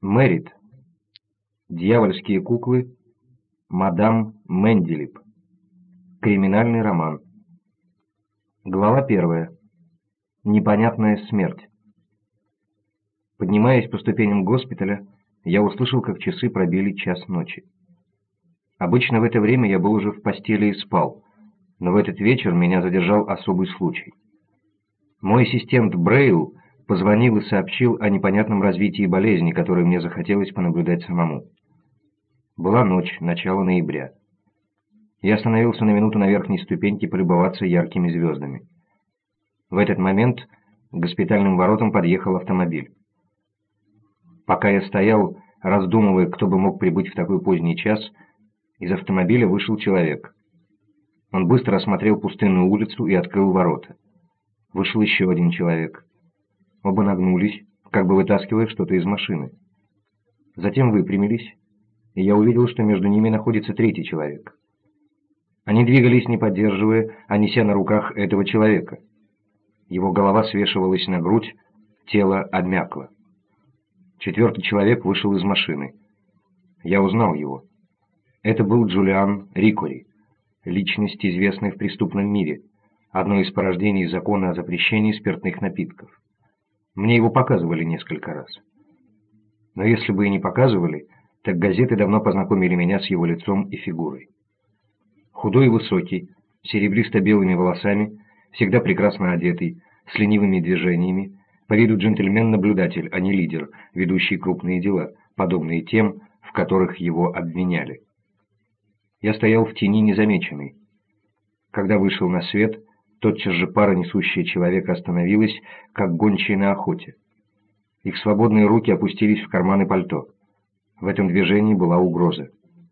Мэрит. Дьявольские куклы. Мадам Менделип. Криминальный роман. Глава 1. Непонятная смерть. Поднимаясь по ступеням госпиталя, я услышал, как часы пробили час ночи. Обычно в это время я был уже в постели и спал, но в этот вечер меня задержал особый случай. Мой ассистент Брейл позвонил и сообщил о непонятном развитии болезни, которую мне захотелось понаблюдать самому. Была ночь, начало ноября. Я остановился на минуту на верхней ступеньке полюбоваться яркими звездами. В этот момент к госпитальным воротам подъехал автомобиль. Пока я стоял, раздумывая, кто бы мог прибыть в такой поздний час, из автомобиля вышел человек. Он быстро осмотрел пустынную улицу и открыл ворота. Вышел еще один человек. Оба нагнулись, как бы вытаскивая что-то из машины. Затем выпрямились, и я увидел, что между ними находится третий человек. Они двигались, не поддерживая, а неся на руках этого человека. Его голова свешивалась на грудь, тело обмякло. Четвертый человек вышел из машины. Я узнал его. Это был Джулиан Рикори, личность, известная в преступном мире, одно из порождений закона о запрещении спиртных напитков. Мне его показывали несколько раз. Но если бы и не показывали, так газеты давно познакомили меня с его лицом и фигурой. Худой и высокий, с серебристо-белыми волосами, всегда прекрасно одетый, с ленивыми движениями, по виду джентльмен-наблюдатель, а не лидер, ведущий крупные дела, подобные тем, в которых его обвиняли. Я стоял в тени незамеченный. Когда вышел на свет, тотчас же пара, несущая человека, остановилась, как гончие на охоте. Их свободные руки опустились в карманы пальто. В этом движении была угроза.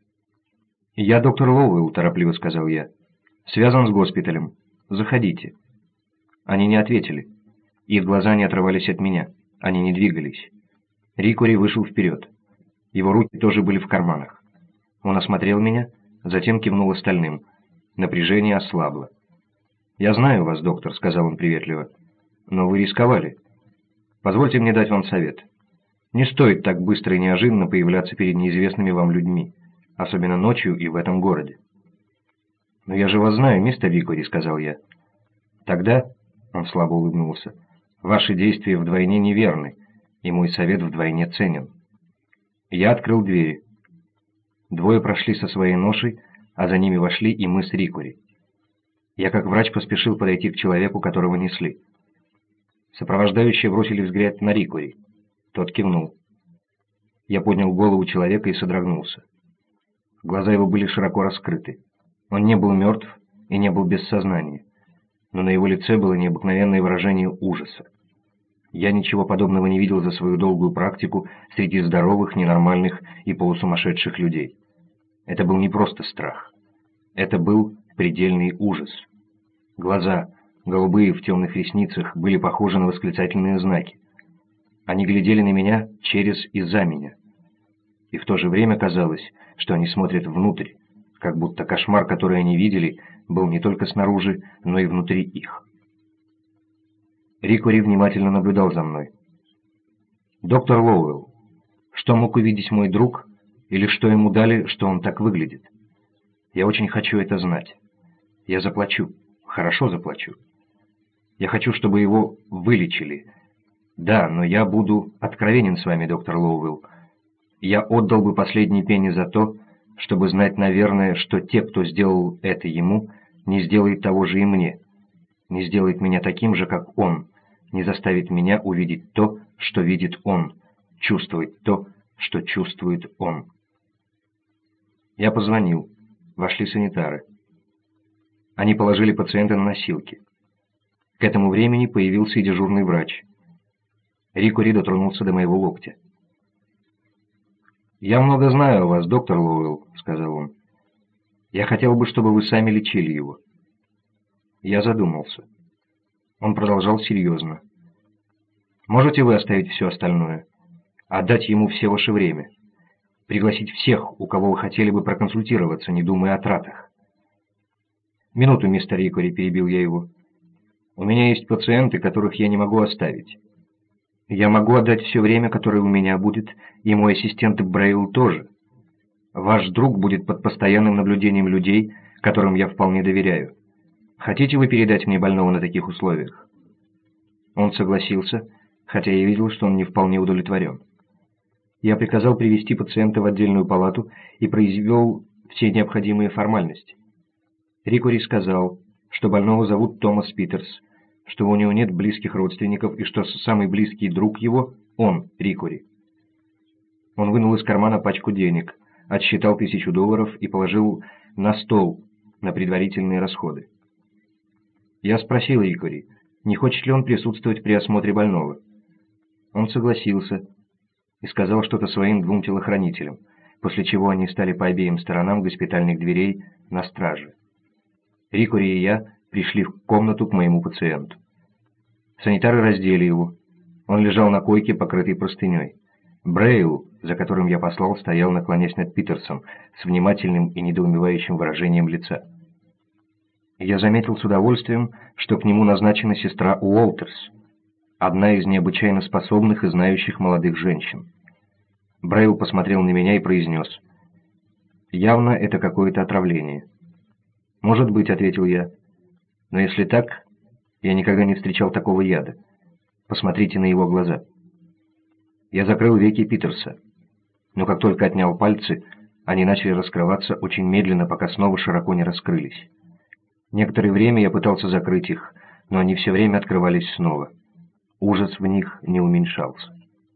«Я доктор Лоуэлл», — торопливо сказал я. «Связан с госпиталем. Заходите». Они не ответили. Их глаза не отрывались от меня. Они не двигались. Рикори вышел вперед. Его руки тоже были в карманах. Он осмотрел меня, затем кивнул остальным. Напряжение ослабло. «Я знаю вас, доктор», — сказал он приветливо. «Но вы рисковали. Позвольте мне дать вам совет. Не стоит так быстро и неожиданно появляться перед неизвестными вам людьми, особенно ночью и в этом городе». «Но я же вас знаю, мистер Рикори», — сказал я. «Тогда», — он слабо улыбнулся, — «ваши действия вдвойне неверны, и мой совет вдвойне ценен». Я открыл двери. Двое прошли со своей ношей, а за ними вошли и мы с Рикори. Я как врач поспешил подойти к человеку, которого несли. Сопровождающие бросили взгляд на Рикори. Тот кивнул. Я поднял голову человека и содрогнулся. Глаза его были широко раскрыты. Он не был мертв и не был без сознания, но на его лице было необыкновенное выражение ужаса. Я ничего подобного не видел за свою долгую практику среди здоровых, ненормальных и полусумасшедших людей. Это был не просто страх. Это был предельный ужас. Глаза, голубые в темных ресницах, были похожи на восклицательные знаки. Они глядели на меня через и за меня. И в то же время казалось, что они смотрят внутрь, как будто кошмар, который они видели, был не только снаружи, но и внутри их. Рикори внимательно наблюдал за мной. «Доктор Лоуэлл, что мог увидеть мой друг, или что ему дали, что он так выглядит? Я очень хочу это знать. Я заплачу, хорошо заплачу. Я хочу, чтобы его вылечили. Да, но я буду откровенен с вами, доктор Лоуэлл. Я отдал бы последний пенни за то, чтобы знать, наверное, что те, кто сделал это ему, не сделает того же и мне, не сделает меня таким же, как он, не заставит меня увидеть то, что видит он, чувствовать то, что чувствует он». Я позвонил. Вошли санитары. Они положили пациента на носилки. К этому времени появился и дежурный врач. Рикори дотронулся до моего локтя. «Я много знаю о вас, доктор Лоуэлл», — сказал он. «Я хотел бы, чтобы вы сами лечили его». Я задумался. Он продолжал серьезно. «Можете вы оставить все остальное? Отдать ему все ваше время? Пригласить всех, у кого вы хотели бы проконсультироваться, не думая о тратах?» «Минуту, мистер Рикори», — перебил я его. «У меня есть пациенты, которых я не могу оставить». Я могу отдать все время, которое у меня будет, и мой ассистент Брейл тоже. Ваш друг будет под постоянным наблюдением людей, которым я вполне доверяю. Хотите вы передать мне больного на таких условиях?» Он согласился, хотя я видел, что он не вполне удовлетворен. Я приказал привести пациента в отдельную палату и произвел все необходимые формальности. Рикори сказал, что больного зовут Томас Питерс, что у него нет близких родственников и что самый близкий друг его – он, Рикори. Он вынул из кармана пачку денег, отсчитал $1000 и положил на стол на предварительные расходы. Я спросил Рикори, не хочет ли он присутствовать при осмотре больного. Он согласился и сказал что-то своим 2 телохранителям, после чего они стали по обеим сторонам госпитальных дверей на страже. Рикори и я пришли в комнату к моему пациенту. Санитары раздели его. Он лежал на койке, покрытый простыней. Брейл, за которым я послал, стоял, наклонясь над Питерсом, с внимательным и недоумевающим выражением лица. Я заметил с удовольствием, что к нему назначена сестра Уолтерс, одна из необычайно способных и знающих молодых женщин. Брейл посмотрел на меня и произнес: «Явно это какое-то отравление». «Может быть», — ответил я. «Но если так, я никогда не встречал такого яда. Посмотрите на его глаза». Я закрыл веки Питерса, но как только отнял пальцы, они начали раскрываться очень медленно, пока снова широко не раскрылись. Некоторое время я пытался закрыть их, но они все время открывались снова. Ужас в них не уменьшался.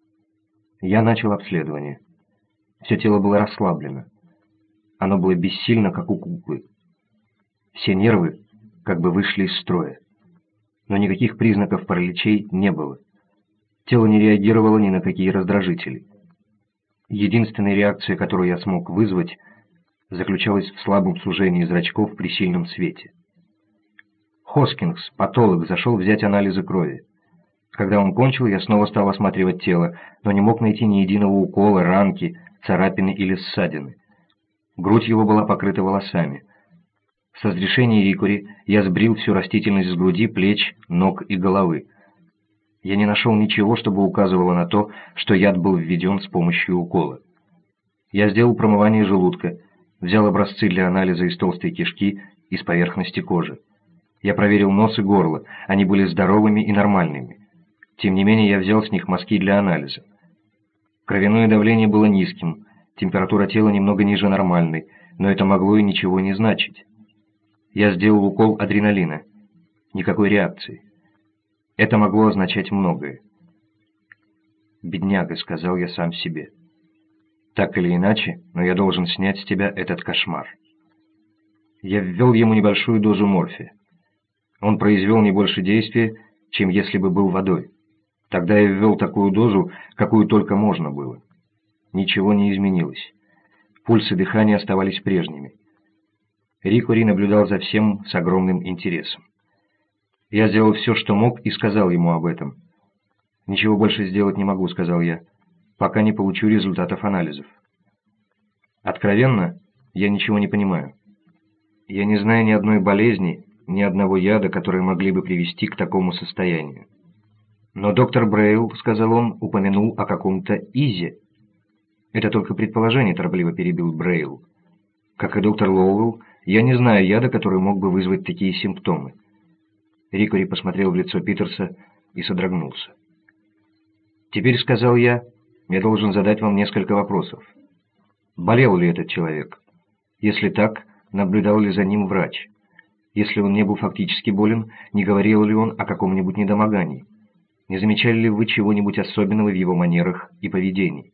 Я начал обследование. Все тело было расслаблено. Оно было бессильно, как у куклы. Все нервы как бы вышли из строя. Но никаких признаков параличей не было. Тело не реагировало ни на какие раздражители. Единственная реакция, которую я смог вызвать, заключалась в слабом сужении зрачков при сильном свете. Хоскингс, патолог, зашел взять анализы крови. Когда он кончил, я снова стал осматривать тело, но не мог найти ни единого укола, ранки, царапины или ссадины. Грудь его была покрыта волосами. С разрешения Рикори я сбрил всю растительность с груди, плеч, ног и головы. Я не нашел ничего, чтобы указывало на то, что яд был введен с помощью укола. Я сделал промывание желудка, взял образцы для анализа из толстой кишки и с поверхности кожи. Я проверил нос и горло, они были здоровыми и нормальными. Тем не менее, я взял с них мазки для анализа. Кровяное давление было низким, температура тела немного ниже нормальной, но это могло и ничего не значить. Я сделал укол адреналина. Никакой реакции. Это могло означать многое. «Бедняга», — сказал я сам себе. «Так или иначе, но я должен снять с тебя этот кошмар». Я ввел ему небольшую дозу морфия. Он произвел не больше действия, чем если бы был водой. Тогда я ввел такую дозу, какую только можно было. Ничего не изменилось. Пульс и дыхание оставались прежними. Рикори наблюдал за всем с огромным интересом. Я сделал все, что мог, и сказал ему об этом. «Ничего больше сделать не могу», — сказал я, — «пока не получу результатов анализов». Откровенно, я ничего не понимаю. Я не знаю ни одной болезни, ни одного яда, которые могли бы привести к такому состоянию. Но доктор Брейл, — сказал он, — упомянул о каком-то изе. «Это только предположение», — торопливо перебил Брейл. «Как и доктор Лоуэлл, я не знаю яда, который мог бы вызвать такие симптомы». Рикори посмотрел в лицо Питерса и содрогнулся. «Теперь, — сказал я, — я должен задать вам несколько вопросов. Болел ли этот человек? Если так, наблюдал ли за ним врач? Если он не был фактически болен, не говорил ли он о каком-нибудь недомогании? Не замечали ли вы чего-нибудь особенного в его манерах и поведении?»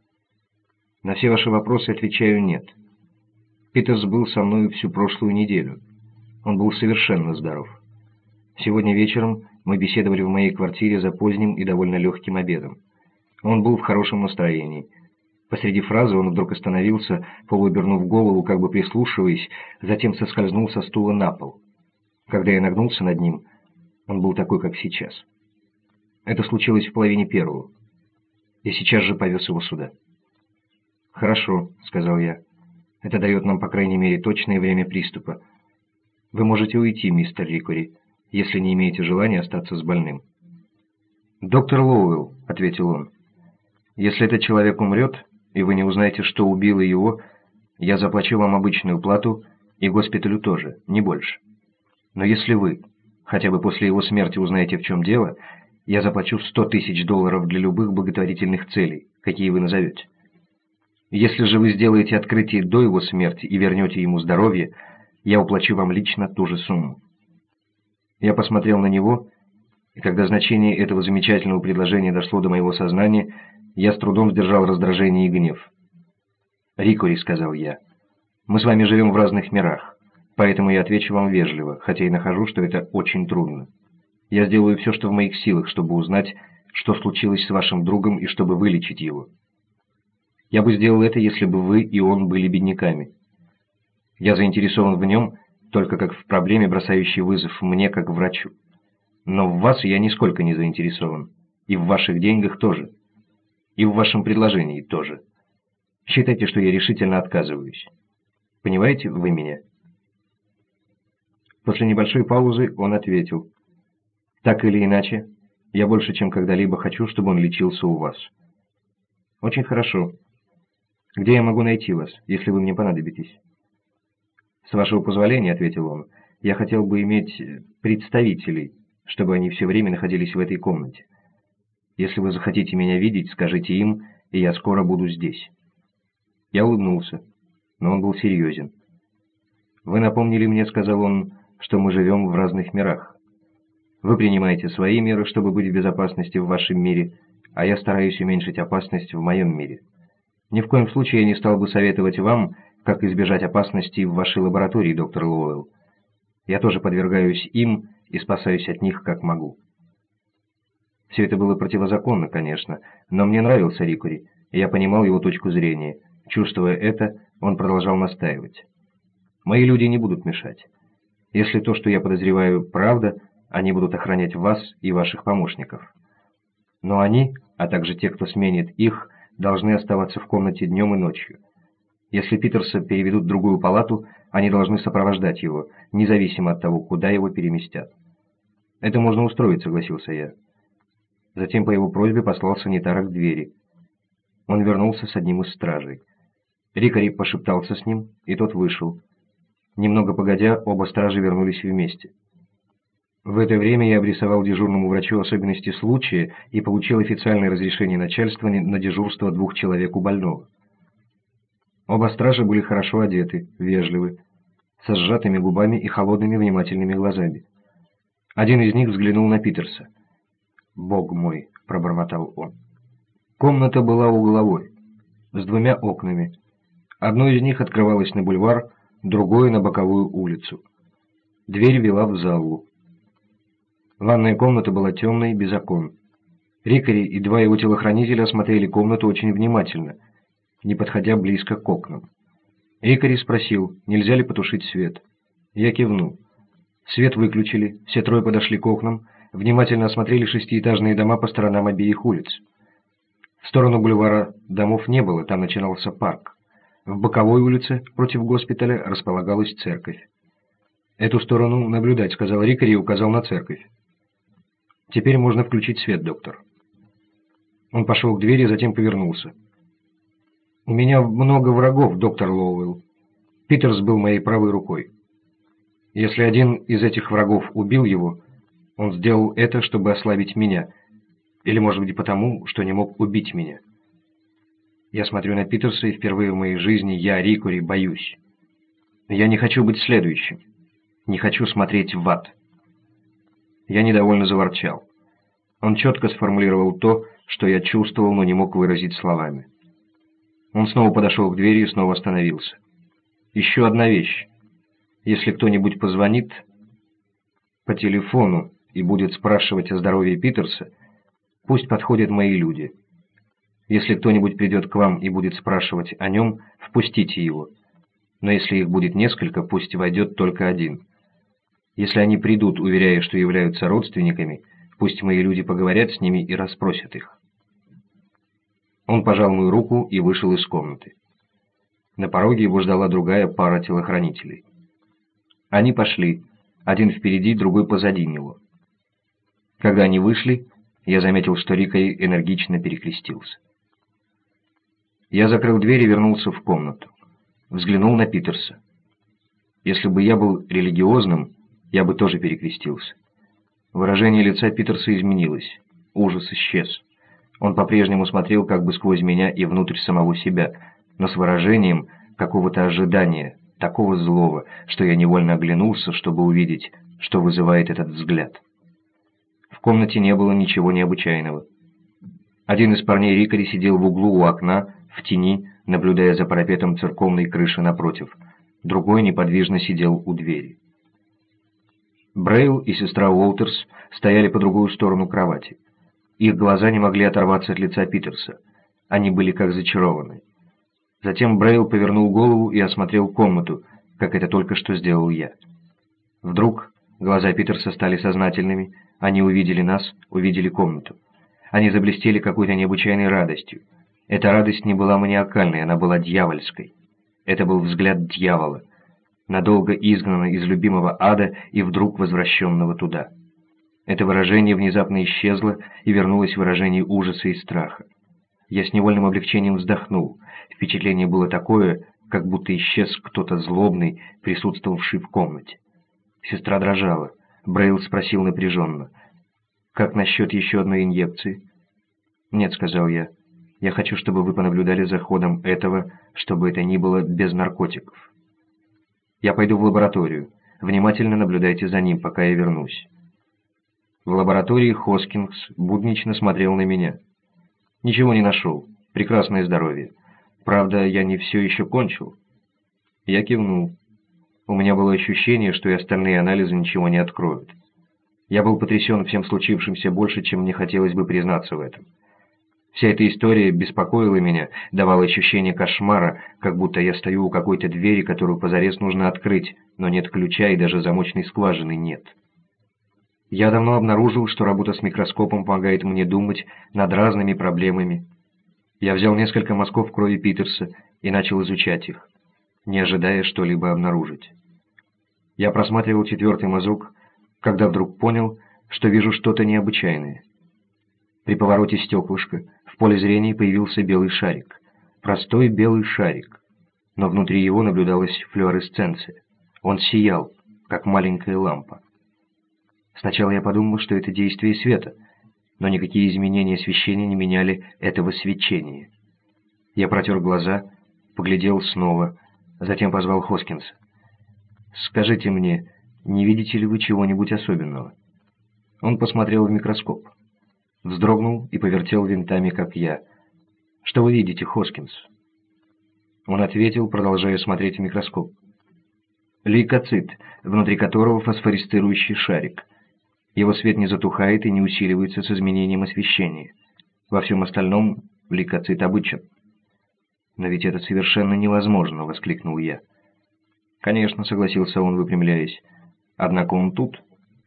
На все ваши вопросы отвечаю «нет». Питерс был со мной всю прошлую неделю. Он был совершенно здоров. Сегодня вечером мы беседовали в моей квартире за поздним и довольно легким обедом. Он был в хорошем настроении. Посреди фразы он вдруг остановился, полуобернув голову, как бы прислушиваясь, затем соскользнул со стула на пол. Когда я нагнулся над ним, он был такой, как сейчас. Это случилось в 1:30. Я сейчас же повез его сюда. «Хорошо», — сказал я. «Это дает нам, по крайней мере, точное время приступа. Вы можете уйти, мистер Рикори, если не имеете желания остаться с больным». «Доктор Лоуэлл», — ответил он, — «если этот человек умрет, и вы не узнаете, что убило его, я заплачу вам обычную плату и госпиталю тоже, не больше. Но если вы, хотя бы после его смерти, узнаете, в чем дело, я заплачу $100 000 для любых благотворительных целей, какие вы назовете. Если же вы сделаете открытие до его смерти и вернете ему здоровье, я уплачу вам лично ту же сумму». Я посмотрел на него, и когда значение этого замечательного предложения дошло до моего сознания, я с трудом сдержал раздражение и гнев. «Рикори», — сказал я, — «мы с вами живем в разных мирах, поэтому я отвечу вам вежливо, хотя и нахожу, что это очень трудно. Я сделаю все, что в моих силах, чтобы узнать, что случилось с вашим другом и чтобы вылечить его. Я бы сделал это, если бы вы и он были бедняками. Я заинтересован в нем только как в проблеме, бросающей вызов мне, как врачу. Но в вас я нисколько не заинтересован, и в ваших деньгах тоже, и в вашем предложении тоже. Считайте, что я решительно отказываюсь. Понимаете вы меня?» После небольшой паузы он ответил: «Так или иначе, я больше, чем когда-либо хочу, чтобы он лечился у вас». «Очень хорошо. Где я могу найти вас, если вы мне понадобитесь?» «С вашего позволения», — ответил он, — «я хотел бы иметь представителей, чтобы они все время находились в этой комнате. Если вы захотите меня видеть, скажите им, и я скоро буду здесь». Я улыбнулся, но он был серьезен. «Вы напомнили мне, — сказал он, — что мы живем в разных мирах. Вы принимаете свои меры, чтобы быть в безопасности в вашем мире, а я стараюсь уменьшить опасность в моем мире. Ни в коем случае я не стал бы советовать вам, как избежать опасностей в вашей лаборатории, доктор Лоуэлл. Я тоже подвергаюсь им и спасаюсь от них, как могу». Все это было противозаконно, конечно, но мне нравился Рикори, и я понимал его точку зрения. Чувствуя это, он продолжал настаивать. «Мои люди не будут мешать. Если то, что я подозреваю, правда, они будут охранять вас и ваших помощников. Но они, а также те, кто сменит их, должны оставаться в комнате днем и ночью. Если Питерса переведут в другую палату, они должны сопровождать его, независимо от того, куда его переместят». «Это можно устроить», — согласился я. Затем по его просьбе послал санитара к двери. Он вернулся с одним из стражей. Рикори пошептался с ним, и тот вышел. Немного погодя, оба стражи вернулись вместе. В это время я обрисовал дежурному врачу особенности случая и получил официальное разрешение начальства на дежурство 2 человек у больного. Оба стража были хорошо одеты, вежливы, со сжатыми губами и холодными внимательными глазами. Один из них взглянул на Питерса. «Бог мой!» — пробормотал он. Комната была угловой, с 2 окнами. Одно из них открывалось на бульвар, другое — на боковую улицу. Дверь вела в залу. Ванная комната была темной, без окон. Рикори и 2 его телохранителя осмотрели комнату очень внимательно, не подходя близко к окнам. Рикори спросил, нельзя ли потушить свет. Я кивнул. Свет выключили, все 3 подошли к окнам, внимательно осмотрели 6-этажные дома по сторонам обеих улиц. В сторону бульвара домов не было, там начинался парк. В боковой улице, против госпиталя, располагалась церковь. «Эту сторону наблюдать», — сказал Рикори и указал на церковь. «Теперь можно включить свет, доктор». Он пошел к двери, затем повернулся. «У меня много врагов, доктор Лоуэлл. Питерс был моей правой рукой. Если один из этих врагов убил его, он сделал это, чтобы ослабить меня, или, может быть, потому, что не мог убить меня. Я смотрю на Питерса, и впервые в моей жизни я, Рикори, боюсь. Я не хочу быть следующим. Не хочу смотреть в ад». Я недовольно заворчал. Он четко сформулировал то, что я чувствовал, но не мог выразить словами. Он снова подошел к двери и снова остановился. «Еще одна вещь. Если кто-нибудь позвонит по телефону и будет спрашивать о здоровье Питерса, пусть подходят мои люди. Если кто-нибудь придет к вам и будет спрашивать о нем, впустите его. Но если их будет несколько, пусть войдет только один. Если они придут, уверяя, что являются родственниками, пусть мои люди поговорят с ними и расспросят их». Он пожал мою руку и вышел из комнаты. На пороге его ждала другая пара телохранителей. Они пошли, один впереди, другой позади него. Когда они вышли, Я заметил, что Рикари энергично перекрестился. Я закрыл дверь и вернулся в комнату. Взглянул на Питерса. Если бы я был религиозным, я бы тоже перекрестился. Выражение лица Питерса изменилось. Ужас исчез. Он по-прежнему смотрел как бы сквозь меня и внутрь самого себя, но с выражением какого-то ожидания, такого злого, что я невольно оглянулся, чтобы увидеть, что вызывает этот взгляд. В комнате не было ничего необычайного. Один из парней Рикари сидел в углу у окна, в тени, наблюдая за парапетом церковной крыши напротив. Другой неподвижно сидел у двери. Брейл и сестра Уолтерс стояли по другую сторону кровати. Их глаза не могли оторваться от лица Питерса. Они были как зачарованы. Затем Брейл повернул голову и осмотрел комнату, как это только что сделал я. Вдруг глаза Питерса стали сознательными, они увидели нас, увидели комнату. Они заблестели какой-то необычайной радостью. Эта радость не была маниакальной, она была дьявольской. Это был взгляд дьявола, надолго изгнанного из любимого ада и вдруг возвращенного туда. Это выражение внезапно исчезло и вернулось выражение ужаса и страха. Я с невольным облегчением вздохнул. Впечатление было такое, как будто исчез кто-то злобный, присутствовавший в комнате. Сестра дрожала. Брейл спросил напряженно: «Как насчет еще одной инъекции?» «Нет», — сказал я. «Я хочу, чтобы вы понаблюдали за ходом этого, чтобы это ни было без наркотиков. Я пойду в лабораторию. Внимательно наблюдайте за ним, пока я вернусь». В лаборатории Хоскинс буднично смотрел на меня. «Ничего не нашел. Прекрасное здоровье. Правда, я не все еще кончил». Я кивнул. У меня было ощущение, что и остальные анализы ничего не откроют. Я был потрясен всем случившимся больше, чем мне хотелось бы признаться в этом. Вся эта история беспокоила меня, давала ощущение кошмара, как будто я стою у какой-то двери, которую позарез нужно открыть, но нет ключа и даже замочной скважины нет. Я давно обнаружил, что работа с микроскопом помогает мне думать над разными проблемами. Я взял несколько мазков крови Питерса и начал изучать их, не ожидая что-либо обнаружить. Я просматривал 4-й мазок, когда вдруг понял, что вижу что-то необычайное. При повороте стеклышка в поле зрения появился белый шарик. Простой белый шарик. Но внутри его наблюдалась флуоресценция. Он сиял, как маленькая лампа. Сначала я подумал, что это действие света, но никакие изменения освещения не меняли этого свечения. Я протер глаза, поглядел снова, затем позвал Хоскинса. «Скажите мне, не видите ли вы чего-нибудь особенного?» Он посмотрел в микроскоп. Вздрогнул и повертел винтами, как я. «Что вы видите, Хоскинс?» Он ответил, продолжая смотреть в микроскоп. «Лейкоцит, внутри которого фосфорисцирующий шарик. Его свет не затухает и не усиливается с изменением освещения. Во всем остальном лейкоцит обычен». «Но ведь это совершенно невозможно!» — воскликнул я. «Конечно», — согласился он, выпрямляясь. «Однако он тут».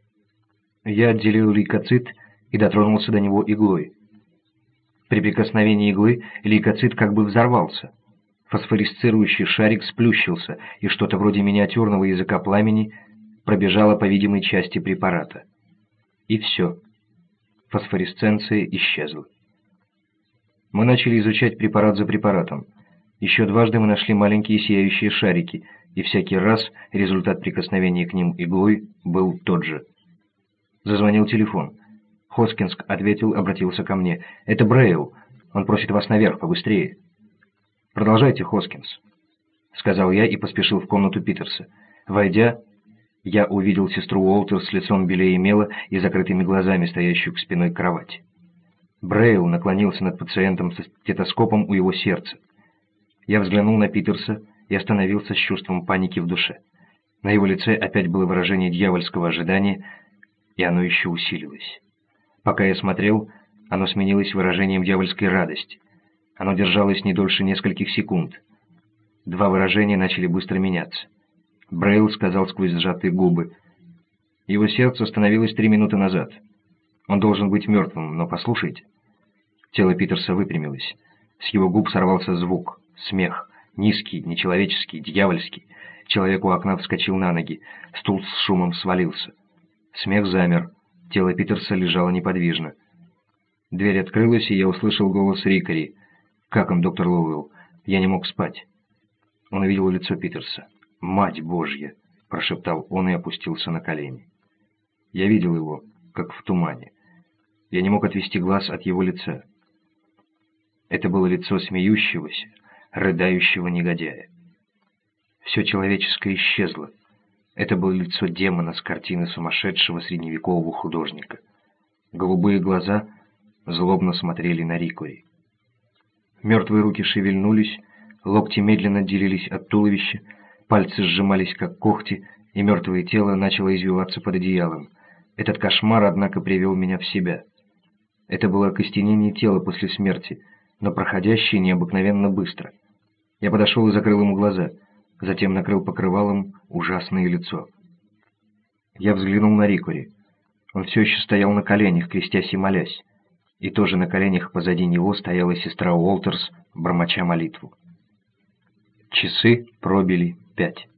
Я отделил лейкоцит и дотронулся до него иглой. При прикосновении иглы лейкоцит как бы взорвался. Фосфорисцирующий шарик сплющился, и что-то вроде миниатюрного языка пламени пробежало по видимой части препарата. И все. Фосфоресценция исчезла. Мы начали изучать препарат за препаратом. Еще дважды мы нашли маленькие сияющие шарики, и всякий раз результат прикосновения к ним иглой был тот же. Зазвонил телефон. Хоскинс ответил, обратился ко мне. «Это Брейл. Он просит вас наверх, побыстрее». «Продолжайте, Хоскинс», — сказал я и поспешил в комнату Питерса. Войдя, я увидел сестру Уолтерс с лицом белее мела и закрытыми глазами, стоящую к спиной кровати. Брейл наклонился над пациентом со стетоскопом у его сердца. Я взглянул на Питерса и остановился с чувством паники в душе. На его лице опять было выражение дьявольского ожидания, и оно еще усилилось. Пока я смотрел, оно сменилось выражением дьявольской радости. Оно держалось не дольше нескольких секунд. Два выражения начали быстро меняться. Брейл сказал сквозь сжатые губы: «Его сердце остановилось 3 минуты назад. Он должен быть мертвым, но послушайте». Тело Питерса выпрямилось. С его губ сорвался звук, смех, низкий, нечеловеческий, дьявольский. Человек у окна вскочил на ноги, стул с шумом свалился. Смех замер, тело Питерса лежало неподвижно. Дверь открылась, и я услышал голос Рикари. «Как он, доктор Лоуэлл? Я не мог спать». Он увидел лицо Питерса. «Мать Божья!» – прошептал он и опустился на колени. Я видел его, как в тумане. Я не мог отвести глаз от его лица. Это было лицо смеющегося, рыдающего негодяя. Все человеческое исчезло. Это было лицо демона с картины сумасшедшего средневекового художника. Голубые глаза злобно смотрели на Рикари. Мертвые руки шевельнулись, локти медленно отделились от туловища, пальцы сжимались, как когти, и мертвое тело начало извиваться под одеялом. Этот кошмар, однако, привел меня в себя. Это было окостенение тела после смерти, но проходящее необыкновенно быстро. Я подошел и закрыл ему глаза, затем накрыл покрывалом ужасное лицо. Я взглянул на Рикари. Он все еще стоял на коленях, крестясь и молясь. И тоже на коленях позади него стояла сестра Уолтерс, бормоча молитву. Часы пробили 5.